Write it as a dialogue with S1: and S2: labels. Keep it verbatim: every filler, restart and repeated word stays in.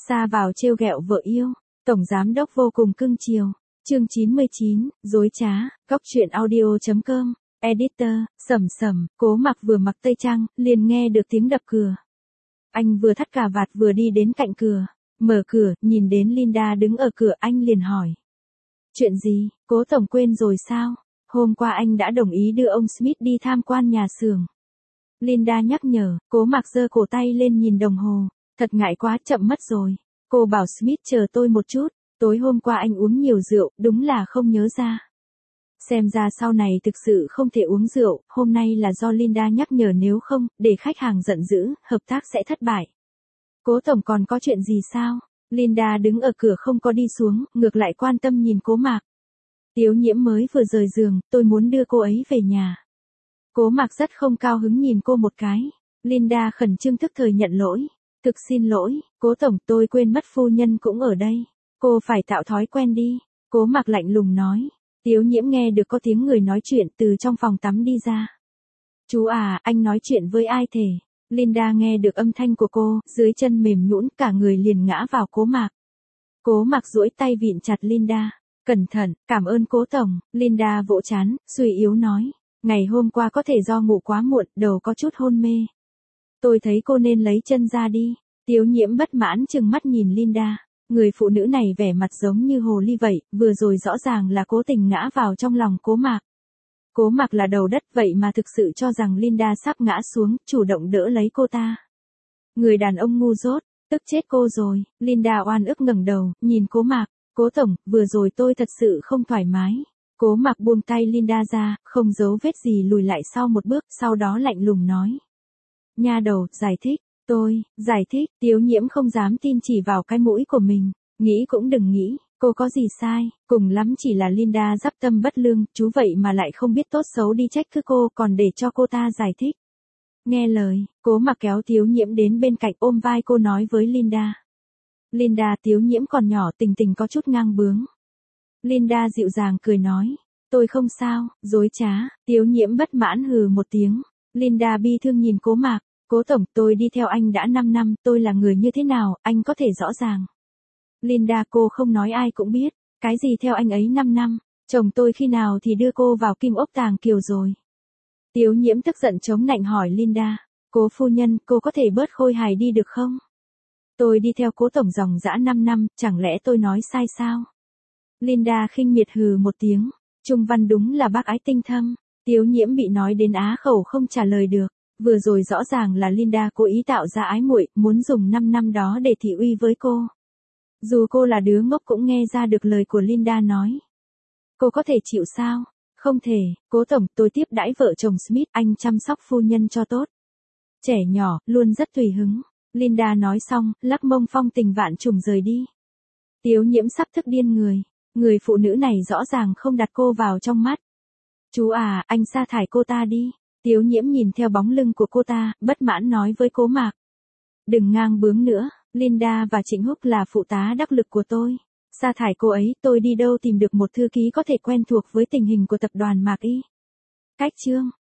S1: Sa vào trêu ghẹo vợ yêu, tổng giám đốc vô cùng cưng chiều. Chương chín mươi chín, dối trá, góc truyện audio chấm com, editor, Sầm Sầm. Cố Mặc vừa mặc tây trang, liền nghe được tiếng đập cửa. Anh vừa thắt cà vạt vừa đi đến cạnh cửa, mở cửa, nhìn đến Linda đứng ở cửa, anh liền hỏi. Chuyện gì, Cố tổng quên rồi sao? Hôm qua anh đã đồng ý đưa ông Smith đi tham quan nhà xưởng. Linda nhắc nhở. Cố Mặc giơ cổ tay lên nhìn đồng hồ. Thật ngại quá, chậm mất rồi. Cô bảo Smith chờ tôi một chút. Tối hôm qua anh uống nhiều rượu, đúng là không nhớ ra. Xem ra sau này thực sự không thể uống rượu, hôm nay là do Linda nhắc nhở, nếu không, để khách hàng giận dữ, hợp tác sẽ thất bại. Cố tổng còn có chuyện gì sao? Linda đứng ở cửa không có đi xuống, ngược lại quan tâm nhìn Cố Mặc. Tiếu Nhiễm mới vừa rời giường, tôi muốn đưa cô ấy về nhà. Cố Mặc rất không cao hứng nhìn cô một cái. Linda khẩn trương thức thời nhận lỗi. Thực xin lỗi, Cố tổng, tôi quên mất phu nhân cũng ở đây. Cô phải tạo thói quen đi. Cố Mặc lạnh lùng nói. Tiếu Nhiễm nghe được có tiếng người nói chuyện từ trong phòng tắm đi ra. Chú à, anh nói chuyện với ai thế? Linda nghe được âm thanh của cô, dưới chân mềm nhũn, cả người liền ngã vào Cố Mặc. Cố Mặc duỗi tay vịn chặt Linda. Cẩn thận, cảm ơn Cố tổng. Linda vỗ trán, suy yếu nói. Ngày hôm qua có thể do ngủ quá muộn, đầu có chút hôn mê. Tôi thấy cô nên lấy chân ra đi. Tiếu Nhiễm bất mãn trừng mắt nhìn Linda. Người phụ nữ này vẻ mặt giống như hồ ly vậy, vừa rồi rõ ràng là cố tình ngã vào trong lòng Cố Mặc. Cố Mặc là đầu đất vậy mà thực sự cho rằng Linda sắp ngã xuống, chủ động đỡ lấy cô ta. Người đàn ông ngu dốt, tức chết cô rồi. Linda oan ức ngẩng đầu, nhìn Cố Mặc. Cố tổng, vừa rồi tôi thật sự không thoải mái. Cố Mặc buông tay Linda ra, không giấu vết gì lùi lại sau một bước, sau đó lạnh lùng nói. Nha đầu, giải thích. Tôi, giải thích. Tiếu Nhiễm không dám tin chỉ vào cái mũi của mình. Nghĩ cũng đừng nghĩ, cô có gì sai, cùng lắm chỉ là Linda dắp tâm bất lương, chú vậy mà lại không biết tốt xấu đi trách cứ cô, còn để cho cô ta giải thích. Nghe lời, Cố Mặc kéo Tiếu Nhiễm đến bên cạnh, ôm vai cô nói với Linda. Linda, Tiếu Nhiễm còn nhỏ, tình tình có chút ngang bướng. Linda dịu dàng cười nói. Tôi không sao, dối trá. Tiếu Nhiễm bất mãn hừ một tiếng. Linda bi thương nhìn Cố Mặc. Cố tổng, tôi đi theo anh đã năm năm, tôi là người như thế nào, anh có thể rõ ràng. Linda, cô không nói ai cũng biết. Cái gì theo anh ấy năm năm, chồng tôi khi nào thì đưa cô vào kim ốc tàng kiều rồi. Tiếu Nhiễm tức giận chống nạnh hỏi Linda. Cố phu nhân, cô có thể bớt khôi hài đi được không? Tôi đi theo Cố tổng dòng dã năm năm, chẳng lẽ tôi nói sai sao? Linda khinh miệt hừ một tiếng. Trung văn đúng là bác ái tinh thâm. Tiếu Nhiễm bị nói đến á khẩu không trả lời được. Vừa rồi rõ ràng là Linda cố ý tạo ra ái muội, muốn dùng năm năm đó để thị uy với cô. Dù cô là đứa ngốc cũng nghe ra được lời của Linda nói. Cô có thể chịu sao? Không thể. Cố tổng, tôi tiếp đãi vợ chồng Smith, anh chăm sóc phu nhân cho tốt. Trẻ nhỏ, luôn rất tùy hứng. Linda nói xong, lắc mông phong tình vạn trùng rời đi. Tiếu Nhiễm sắp thức điên người. Người phụ nữ này rõ ràng không đặt cô vào trong mắt. Chú à, anh sa thải cô ta đi. Tiếu Nhiễm nhìn theo bóng lưng của cô ta, bất mãn nói với Cố Mặc. Đừng ngang bướng nữa, Linda và Trịnh Húc là phụ tá đắc lực của tôi. Sa thải cô ấy, tôi đi đâu tìm được một thư ký có thể quen thuộc với tình hình của tập đoàn Mạc Y. Cách chương.